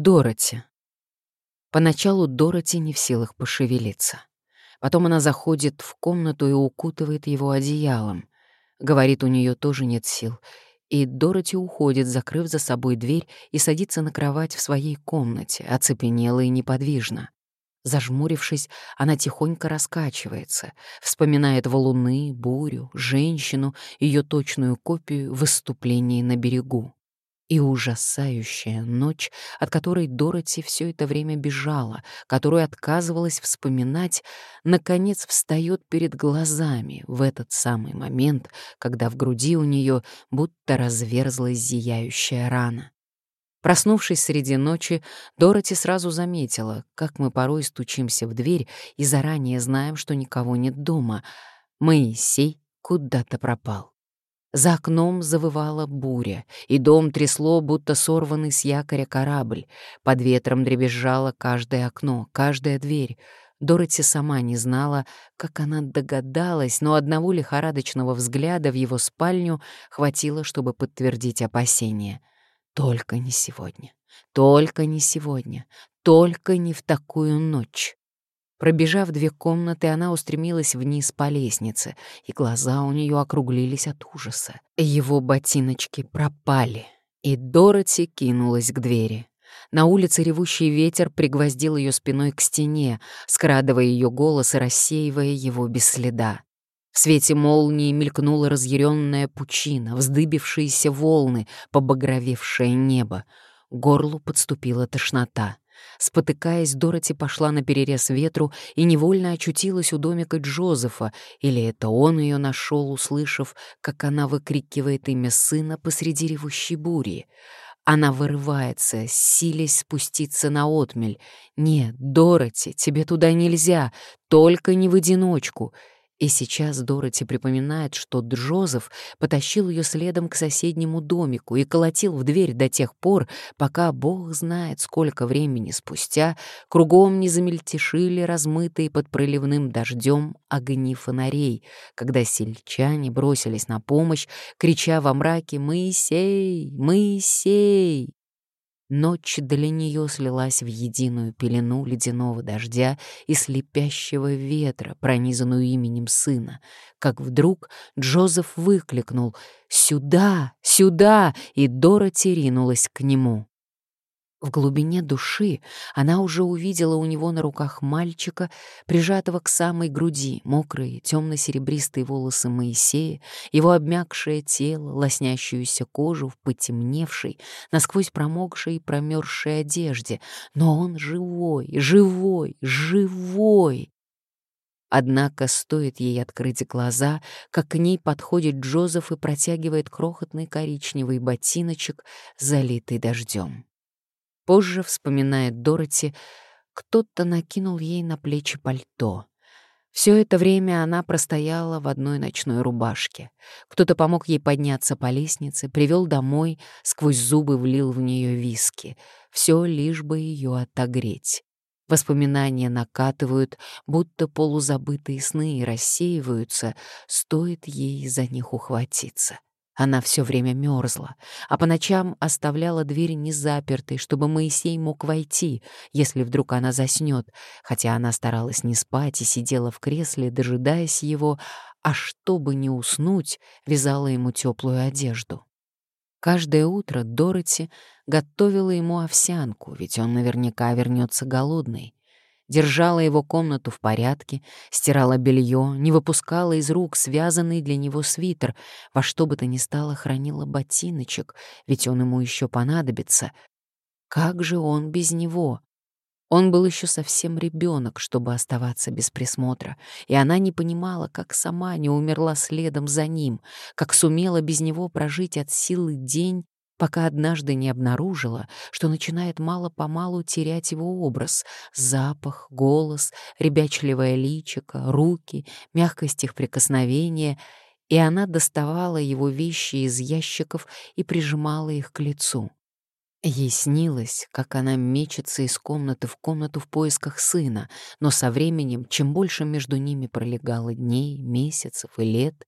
Дороти. Поначалу Дороти не в силах пошевелиться. Потом она заходит в комнату и укутывает его одеялом. Говорит, у нее тоже нет сил. И Дороти уходит, закрыв за собой дверь, и садится на кровать в своей комнате, оцепенела и неподвижна. Зажмурившись, она тихонько раскачивается, вспоминает валуны, бурю, женщину, ее точную копию в выступлении на берегу. И ужасающая ночь, от которой Дороти все это время бежала, которую отказывалась вспоминать, наконец встает перед глазами в этот самый момент, когда в груди у нее будто разверзлась зияющая рана. Проснувшись среди ночи, Дороти сразу заметила, как мы порой стучимся в дверь и заранее знаем, что никого нет дома. Моисей куда-то пропал. За окном завывала буря, и дом трясло, будто сорванный с якоря корабль. Под ветром дребезжало каждое окно, каждая дверь. Дороти сама не знала, как она догадалась, но одного лихорадочного взгляда в его спальню хватило, чтобы подтвердить опасения. Только не сегодня, только не сегодня, только не в такую ночь. Пробежав 2 комнаты, она устремилась вниз по лестнице, и глаза у нее округлились от ужаса. Его ботиночки пропали, и Дороти кинулась к двери. На улице ревущий ветер пригвоздил ее спиной к стене, скрадывая ее голос и рассеивая его без следа. В свете молнии мелькнула разъяренная пучина, вздыбившиеся волны, побагровевшее небо. К горлу подступила тошнота. Спотыкаясь, Дороти пошла наперерез ветру и невольно очутилась у домика Джозефа, или это он ее нашел, услышав, как она выкрикивает имя сына посреди ревущей бури. Она вырывается, силясь спуститься на отмель. «Нет, Дороти, тебе туда нельзя, только не в одиночку». И сейчас Дороти припоминает, что Джозеф потащил ее следом к соседнему домику и колотил в дверь до тех пор, пока, бог знает сколько времени спустя, кругом не замельтешили размытые под проливным дождем огни фонарей, когда сельчане бросились на помощь, крича во мраке «Моисей! Моисей!». Ночь для нее слилась в единую пелену ледяного дождя и слепящего ветра, пронизанную именем сына, как вдруг Джозеф выкликнул «Сюда! Сюда!» и Дороти ринулась к нему. В глубине души она уже увидела у него на руках мальчика, прижатого к самой груди, мокрые темно-серебристые волосы Моисея, его обмякшее тело, лоснящуюся кожу в потемневшей, насквозь промокшей и промерзшей одежде. Но он живой, живой, живой! Однако стоит ей открыть глаза, как к ней подходит Джозеф и протягивает крохотный коричневый ботиночек, залитый дождем. Позже, вспоминает Дороти, кто-то накинул ей на плечи пальто. Все это время она простояла в одной ночной рубашке. Кто-то помог ей подняться по лестнице, привел домой, сквозь зубы влил в нее виски. Все лишь бы ее отогреть. Воспоминания накатывают, будто полузабытые сны, и рассеиваются, стоит ей за них ухватиться. Она все время мерзла, а по ночам оставляла дверь незапертой, чтобы Моисей мог войти, если вдруг она заснет, хотя она старалась не спать и сидела в кресле, дожидаясь его, а чтобы не уснуть, вязала ему теплую одежду. Каждое утро Дороти готовила ему овсянку, ведь он наверняка вернется голодный. Держала его комнату в порядке, стирала белье, не выпускала из рук связанный для него свитер, во что бы то ни стало хранила ботиночек, ведь он ему еще понадобится. Как же он без него? Он был еще совсем ребенок, чтобы оставаться без присмотра, и она не понимала, как сама не умерла следом за ним, как сумела без него прожить от силы день, пока однажды не обнаружила, что начинает мало-помалу терять его образ, запах, голос, ребячливое личико, руки, мягкость их прикосновения, и она доставала его вещи из ящиков и прижимала их к лицу. Ей снилось, как она мечется из комнаты в комнату в поисках сына, но со временем, чем больше между ними пролегало дней, месяцев и лет,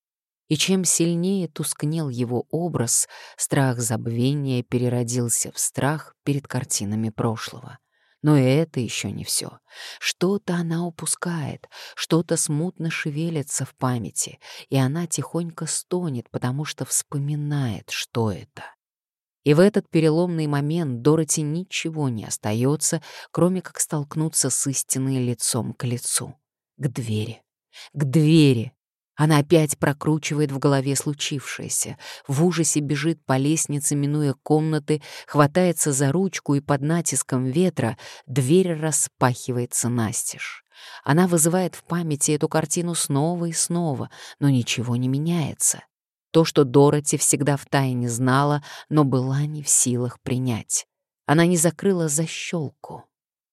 И чем сильнее тускнел его образ, страх забвения переродился в страх перед картинами прошлого. Но и это еще не все. Что-то она упускает, что-то смутно шевелится в памяти, и она тихонько стонет, потому что вспоминает, что это. И в этот переломный момент Дороти ничего не остается, кроме как столкнуться с истиной лицом к лицу. К двери. К двери. Она опять прокручивает в голове случившееся, в ужасе бежит по лестнице, минуя комнаты, хватается за ручку, и под натиском ветра дверь распахивается настежь. Она вызывает в памяти эту картину снова и снова, но ничего не меняется. То, что Дороти всегда втайне знала, но была не в силах принять. Она не закрыла защелку.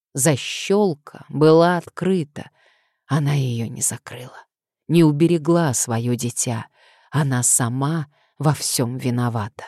Защелка была открыта. Она ее не закрыла, не уберегла свое дитя. Она сама во всем виновата.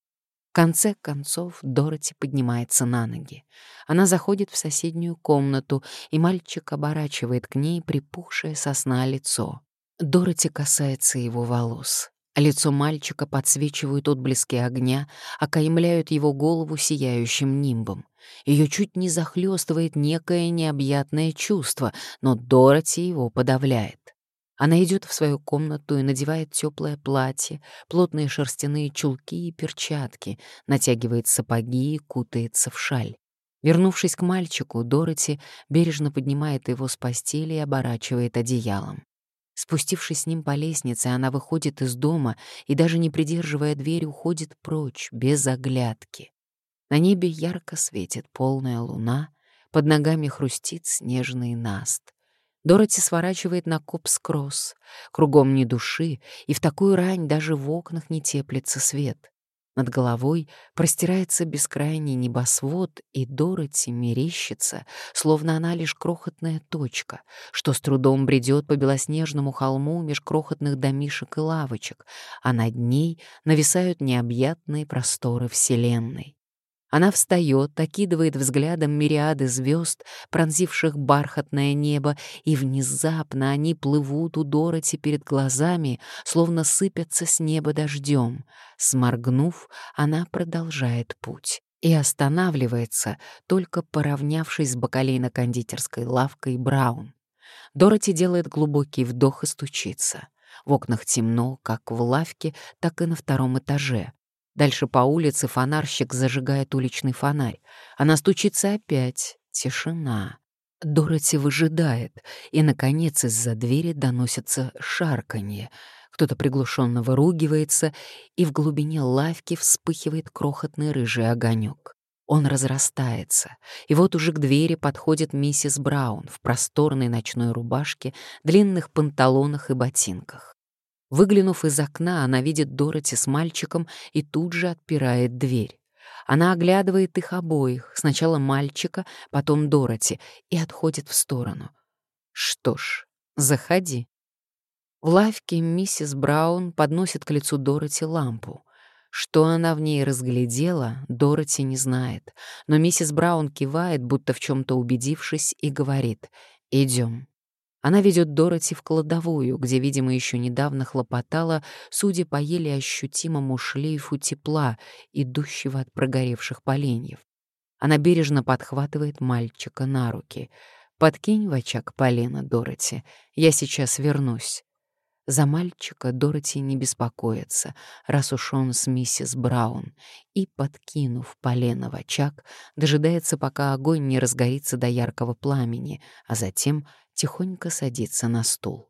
В конце концов Дороти поднимается на ноги. Она заходит в соседнюю комнату, и мальчик оборачивает к ней припухшее со сна лицо. Дороти касается его волос. Лицо мальчика подсвечивают отблески огня, окаймляют его голову сияющим нимбом. Ее чуть не захлестывает некое необъятное чувство, но Дороти его подавляет. Она идет в свою комнату и надевает теплое платье, плотные шерстяные чулки и перчатки, натягивает сапоги и кутается в шаль. Вернувшись к мальчику, Дороти бережно поднимает его с постели и оборачивает одеялом. Спустившись с ним по лестнице, она выходит из дома и, даже не придерживая дверь, уходит прочь, без оглядки. На небе ярко светит полная луна, под ногами хрустит снежный наст. Дороти сворачивает на Копс-Кросс. Кругом ни души, и в такую рань даже в окнах не теплится свет. Над головой простирается бескрайний небосвод, и Дороти мерещится, словно она лишь крохотная точка, что с трудом бредет по белоснежному холму меж крохотных домишек и лавочек, а над ней нависают необъятные просторы Вселенной. Она встает, окидывает взглядом мириады звезд, пронзивших бархатное небо, и внезапно они плывут у Дороти перед глазами, словно сыпятся с неба дождем. Сморгнув, она продолжает путь и останавливается, только поравнявшись с бакалейно-кондитерской лавкой Браун. Дороти делает глубокий вдох и стучится. В окнах темно, как в лавке, так и на втором этаже. Дальше по улице фонарщик зажигает уличный фонарь. Она стучится опять. Тишина. Дороти выжидает, и, наконец, из-за двери доносится шарканье. Кто-то приглушенно выругивается, и в глубине лавки вспыхивает крохотный рыжий огонек. Он разрастается, и вот уже к двери подходит миссис Браун в просторной ночной рубашке, длинных панталонах и ботинках. Выглянув из окна, она видит Дороти с мальчиком и тут же отпирает дверь. Она оглядывает их обоих, сначала мальчика, потом Дороти, и отходит в сторону. «Что ж, заходи». В лавке миссис Браун подносит к лицу Дороти лампу. Что она в ней разглядела, Дороти не знает, но миссис Браун кивает, будто в чем-то убедившись, и говорит «Идем». Она ведет Дороти в кладовую, где, видимо, еще недавно хлопотала, судя по еле ощутимому шлейфу тепла, идущего от прогоревших поленьев. Она бережно подхватывает мальчика на руки. «Подкинь в очаг полено, Дороти, я сейчас вернусь». За мальчика Дороти не беспокоится, раз уж он с миссис Браун, и, подкинув полено в очаг, дожидается, пока огонь не разгорится до яркого пламени, а затем тихонько садится на стул.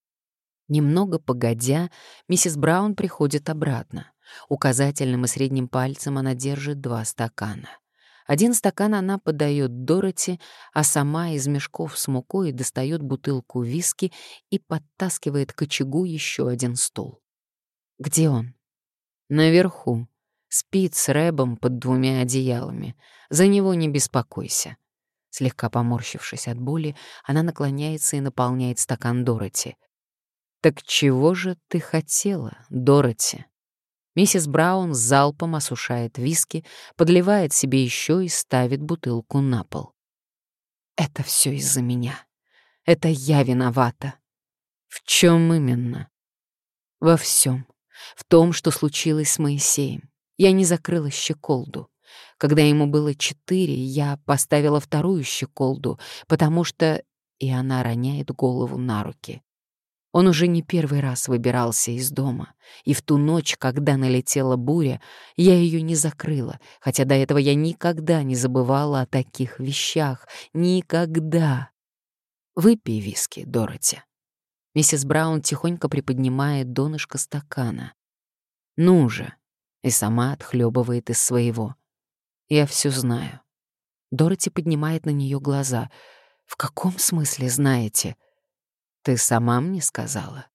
Немного погодя, миссис Браун приходит обратно. Указательным и средним пальцем она держит 2 стакана. Один стакан она подает Дороти, а сама из мешков с мукой достает бутылку виски и подтаскивает к очагу еще один стул. «Где он?» «Наверху. Спит с Рэбом под 2 одеялами. За него не беспокойся». Слегка поморщившись от боли, она наклоняется и наполняет стакан Дороти. «Так чего же ты хотела, Дороти?» Миссис Браун с залпом осушает виски, подливает себе еще и ставит бутылку на пол. «Это все из-за меня. Это я виновата». «В чем именно?» Во всем. В том, что случилось с Моисеем. Я не закрыла щеколду. Когда ему было 4, я поставила вторую щеколду, потому что... И она роняет голову на руки. Он уже не первый раз выбирался из дома, и в ту ночь, когда налетела буря, я ее не закрыла, хотя до этого я никогда не забывала о таких вещах. Никогда. Выпей виски, Дороти. Миссис Браун тихонько приподнимает донышко стакана. Ну же. И сама отхлебывает из своего. Я все знаю. Дороти поднимает на нее глаза. В каком смысле знаете? Ты сама мне сказала.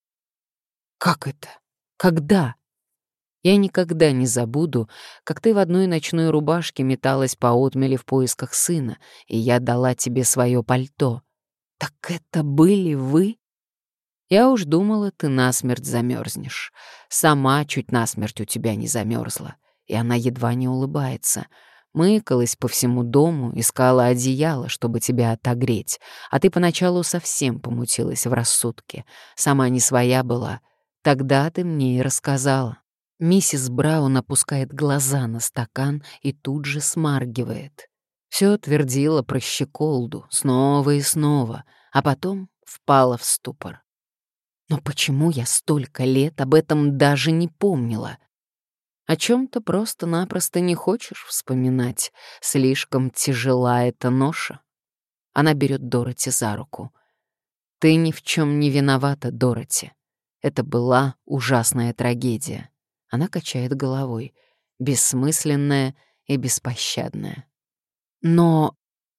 Как это? Когда? Я никогда не забуду, как ты в одной ночной рубашке металась по отмели в поисках сына, и я дала тебе свое пальто. Так это были вы? Я уж думала, ты насмерть замерзнешь. Сама чуть насмерть у тебя не замерзла. И она едва не улыбается. Мыкалась по всему дому, искала одеяло, чтобы тебя отогреть. А ты поначалу совсем помутилась в рассудке. Сама не своя была. Тогда ты мне и рассказала. Миссис Браун опускает глаза на стакан и тут же смаргивает. Все твердила про щеколду снова и снова, а потом впала в ступор. Но почему я столько лет об этом даже не помнила? О чем-то просто-напросто не хочешь вспоминать. Слишком тяжела эта ноша. Она берет Дороти за руку. Ты ни в чем не виновата, Дороти. Это была ужасная трагедия. Она качает головой. Бессмысленная и беспощадная. Но,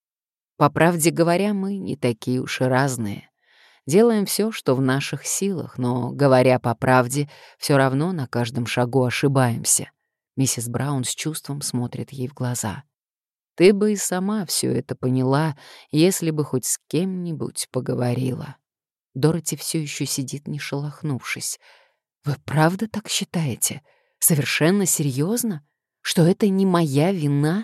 по правде говоря, мы не такие уж и разные. Делаем все, что в наших силах, но, говоря по правде, все равно на каждом шагу ошибаемся. Миссис Браун с чувством смотрит ей в глаза. Ты бы и сама все это поняла, если бы хоть с кем-нибудь поговорила. Дороти все еще сидит, не шелохнувшись. Вы правда так считаете? Совершенно серьезно? Что это не моя вина?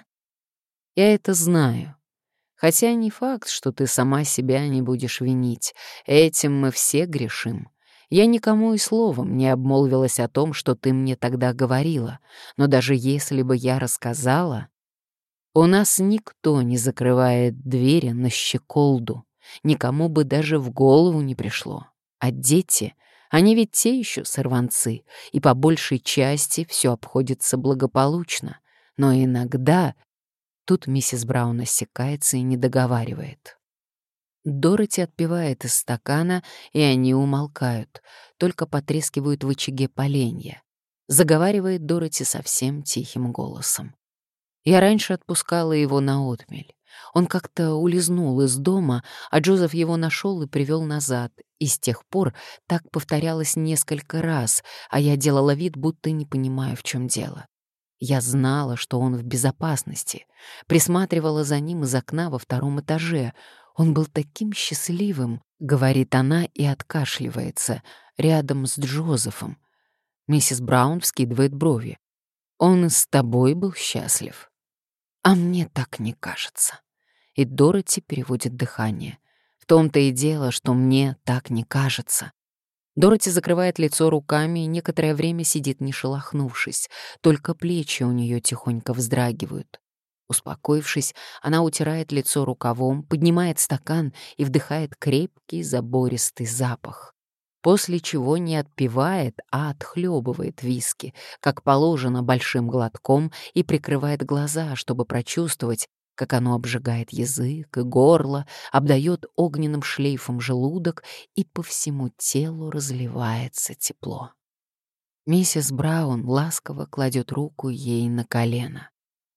Я это знаю. Хотя не факт, что ты сама себя не будешь винить. Этим мы все грешим. Я никому и словом не обмолвилась о том, что ты мне тогда говорила. Но даже если бы я рассказала... У нас никто не закрывает двери на щеколду. Никому бы даже в голову не пришло. А дети, они ведь те еще сорванцы, и по большей части все обходится благополучно. Но иногда... Тут миссис Браун осекается и не договаривает. Дороти отпивает из стакана, и они умолкают, только потрескивают в очаге поленья. Заговаривает Дороти совсем тихим голосом. Я раньше отпускала его на отмель. Он как-то улизнул из дома, а Джозеф его нашел и привел назад. И с тех пор так повторялось несколько раз, а я делала вид, будто не понимаю, в чем дело. Я знала, что он в безопасности, присматривала за ним из окна во 2-м этаже. Он был таким счастливым, говорит она и откашливается, рядом с Джозефом. Миссис Браун вскидывает брови. Он и с тобой был счастлив. А мне так не кажется. И Дороти переводит дыхание. В том-то и дело, что мне так не кажется. Дороти закрывает лицо руками и некоторое время сидит, не шелохнувшись, только плечи у нее тихонько вздрагивают. Успокоившись, она утирает лицо рукавом, поднимает стакан и вдыхает крепкий забористый запах. После чего не отпивает, а отхлебывает виски, как положено, большим глотком и прикрывает глаза, чтобы прочувствовать, как оно обжигает язык и горло, обдает огненным шлейфом желудок и по всему телу разливается тепло. Миссис Браун ласково кладет руку ей на колено.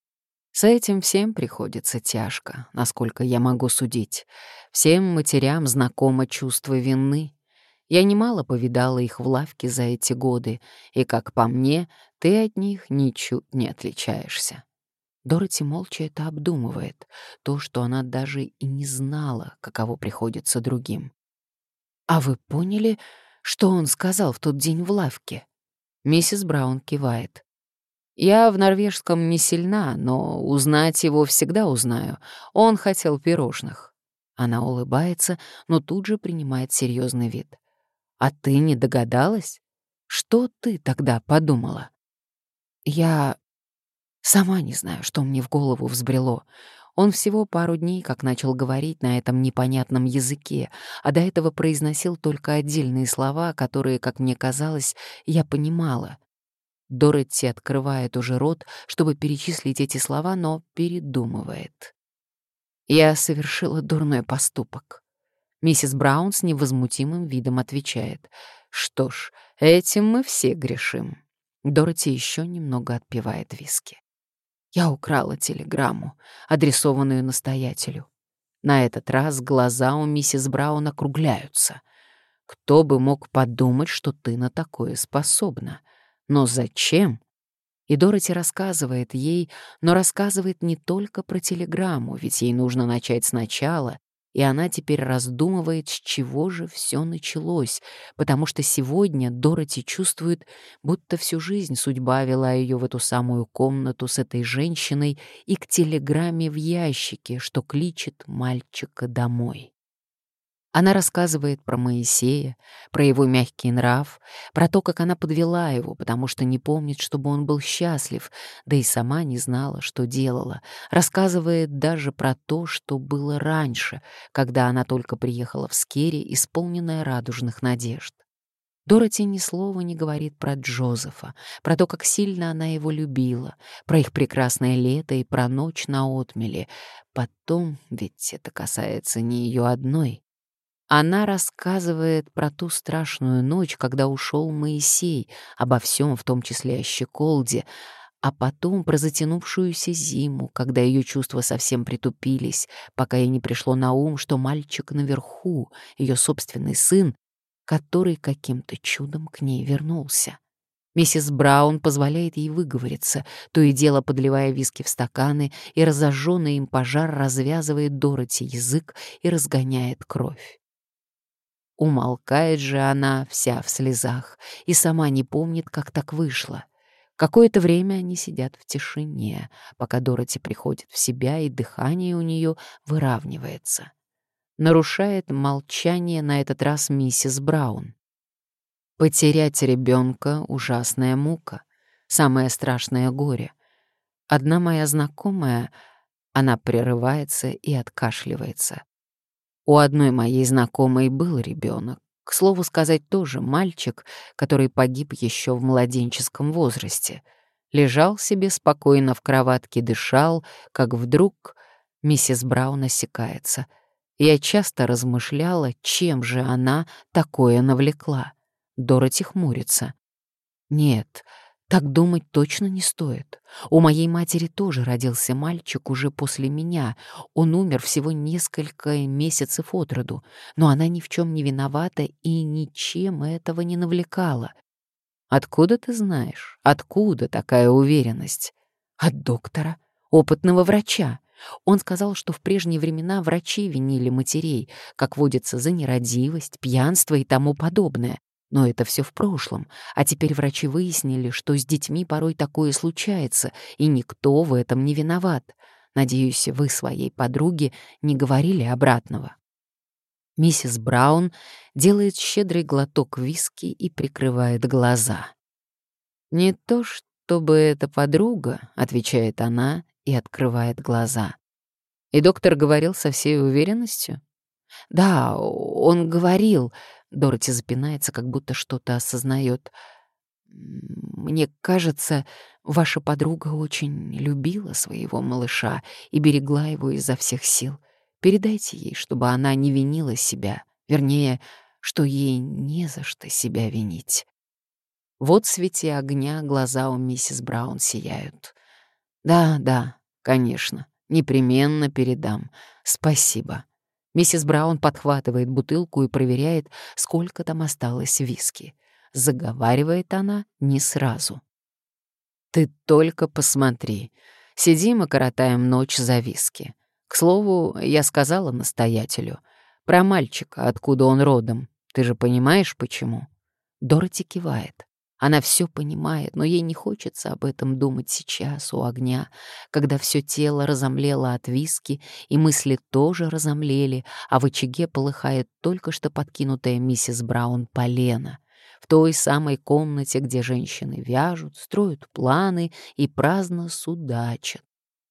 С этим всем приходится тяжко, насколько я могу судить. Всем матерям знакомо чувство вины. Я немало повидала их в лавке за эти годы, и, как по мне, ты от них ничуть не отличаешься. Дороти молча это обдумывает, то, что она даже и не знала, каково приходится другим. «А вы поняли, что он сказал в тот день в лавке?» Миссис Браун кивает. «Я в норвежском не сильна, но узнать его всегда узнаю. Он хотел пирожных». Она улыбается, но тут же принимает серьезный вид. «А ты не догадалась?» Что ты тогда подумала?» «Я сама не знаю, что мне в голову взбрело. Он всего пару дней как начал говорить на этом непонятном языке, а до этого произносил только отдельные слова, которые, как мне казалось, я понимала. Дороти открывает уже рот, чтобы перечислить эти слова, но передумывает. Я совершила дурной поступок. Миссис Браун с невозмутимым видом отвечает. «Что ж, этим мы все грешим». Дороти еще немного отпивает виски. Я украла телеграмму, адресованную настоятелю. На этот раз глаза у миссис Браун округляются. Кто бы мог подумать, что ты на такое способна? Но зачем? И Дороти рассказывает ей, но рассказывает не только про телеграмму, ведь ей нужно начать сначала, и она теперь раздумывает, с чего же все началось, потому что сегодня Дороти чувствует, будто всю жизнь судьба вела ее в эту самую комнату с этой женщиной и к телеграмме в ящике, что кличет мальчика домой. Она рассказывает про Моисея, про его мягкий нрав, про то, как она подвела его, потому что не помнит, чтобы он был счастлив, да и сама не знала, что делала. Рассказывает даже про то, что было раньше, когда она только приехала в Скерри, исполненная радужных надежд. Дороти ни слова не говорит про Джозефа, про то, как сильно она его любила, про их прекрасное лето и про ночь на отмеле. Потом, ведь это касается не ее одной, она рассказывает про ту страшную ночь, когда ушел Моисей, обо всем, в том числе о щеколде, а потом про затянувшуюся зиму, когда ее чувства совсем притупились, пока ей не пришло на ум, что мальчик наверху, ее собственный сын, который каким-то чудом к ней вернулся. Миссис Браун позволяет ей выговориться, то и дело подливая виски в стаканы, и разожженный им пожар развязывает Дороти язык и разгоняет кровь. Умолкает же она вся в слезах и сама не помнит, как так вышло. Какое-то время они сидят в тишине, пока Дороти приходит в себя, и дыхание у нее выравнивается. Нарушает молчание на этот раз миссис Браун. Потерять ребенка — ужасная мука, самое страшное горе. Одна моя знакомая, она прерывается и откашливается. У одной моей знакомой был ребенок. К слову сказать, тоже мальчик, который погиб еще в младенческом возрасте. Лежал себе спокойно в кроватке, дышал, как вдруг миссис Браун осекается. Я часто размышляла, чем же она такое навлекла. Дороти хмурится. Нет, так думать точно не стоит. У моей матери тоже родился мальчик уже после меня. Он умер всего несколько месяцев от роду, но она ни в чем не виновата и ничем этого не навлекала. Откуда ты знаешь? Откуда такая уверенность? От доктора, опытного врача. Он сказал, что в прежние времена врачи винили матерей, как водится, за нерадивость, пьянство и тому подобное. Но это все в прошлом, а теперь врачи выяснили, что с детьми порой такое случается, и никто в этом не виноват. Надеюсь, вы своей подруге не говорили обратного. Миссис Браун делает щедрый глоток виски и прикрывает глаза. «Не то чтобы это подруга», — отвечает она и открывает глаза. И доктор говорил со всей уверенностью. «Да, он говорил...» — Дороти запинается, как будто что-то осознает. «Мне кажется, ваша подруга очень любила своего малыша и берегла его изо всех сил. Передайте ей, чтобы она не винила себя, вернее, что ей не за что себя винить». Вот в свете огня глаза у миссис Браун сияют. «Да, да, конечно, непременно передам. Спасибо». Миссис Браун подхватывает бутылку и проверяет, сколько там осталось виски. Заговаривает она не сразу. «Ты только посмотри. Сидим и коротаем ночь за виски. К слову, я сказала настоятелю. Про мальчика, откуда он родом. Ты же понимаешь, почему?» Дороти кивает. Она все понимает, но ей не хочется об этом думать сейчас, у огня, когда все тело разомлело от виски, и мысли тоже разомлели, а в очаге полыхает только что подкинутая миссис Браун полено. в той самой комнате, где женщины вяжут, строят планы и праздно судачат.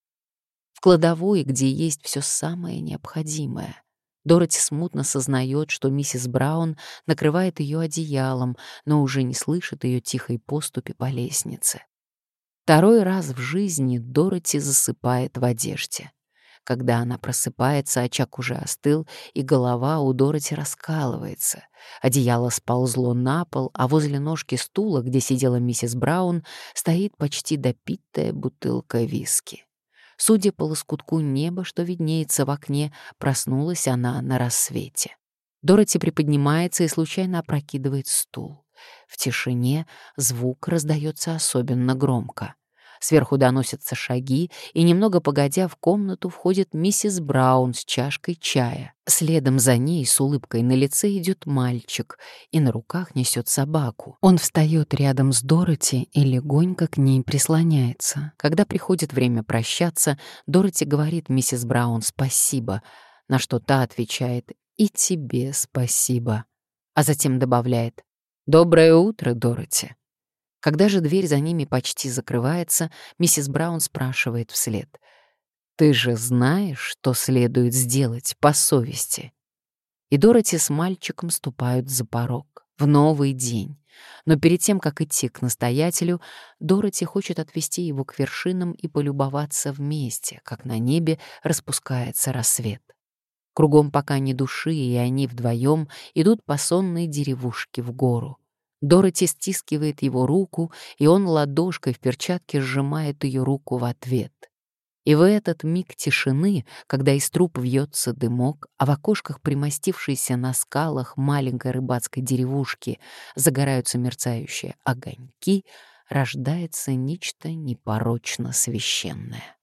В кладовой, где есть все самое необходимое. Дороти смутно сознает, что миссис Браун накрывает ее одеялом, но уже не слышит ее тихой поступи по лестнице. Второй раз в жизни Дороти засыпает в одежде. Когда она просыпается, очаг уже остыл, и голова у Дороти раскалывается. Одеяло сползло на пол, а возле ножки стула, где сидела миссис Браун, стоит почти допитая бутылка виски. Судя по лоскутку неба, что виднеется в окне, проснулась она на рассвете. Дороти приподнимается и случайно опрокидывает стул. В тишине звук раздается особенно громко. Сверху доносятся шаги, и немного погодя в комнату входит миссис Браун с чашкой чая. Следом за ней с улыбкой на лице идет мальчик и на руках несет собаку. Он встает рядом с Дороти и легонько к ней прислоняется. Когда приходит время прощаться, Дороти говорит миссис Браун «спасибо», на что та отвечает «и тебе спасибо», а затем добавляет «доброе утро, Дороти». Когда же дверь за ними почти закрывается, миссис Браун спрашивает вслед: «Ты же знаешь, что следует сделать по совести?» И Дороти с мальчиком ступают за порог в новый день. Но перед тем, как идти к настоятелю, Дороти хочет отвести его к вершинам и полюбоваться вместе, как на небе распускается рассвет. Кругом пока ни души, и они вдвоем идут по сонной деревушке в гору. Дороти стискивает его руку, и он ладошкой в перчатке сжимает ее руку в ответ. И в этот миг тишины, когда из труб вьется дымок, а в окошках, примостившейся на скалах маленькой рыбацкой деревушки, загораются мерцающие огоньки, рождается нечто непорочно священное.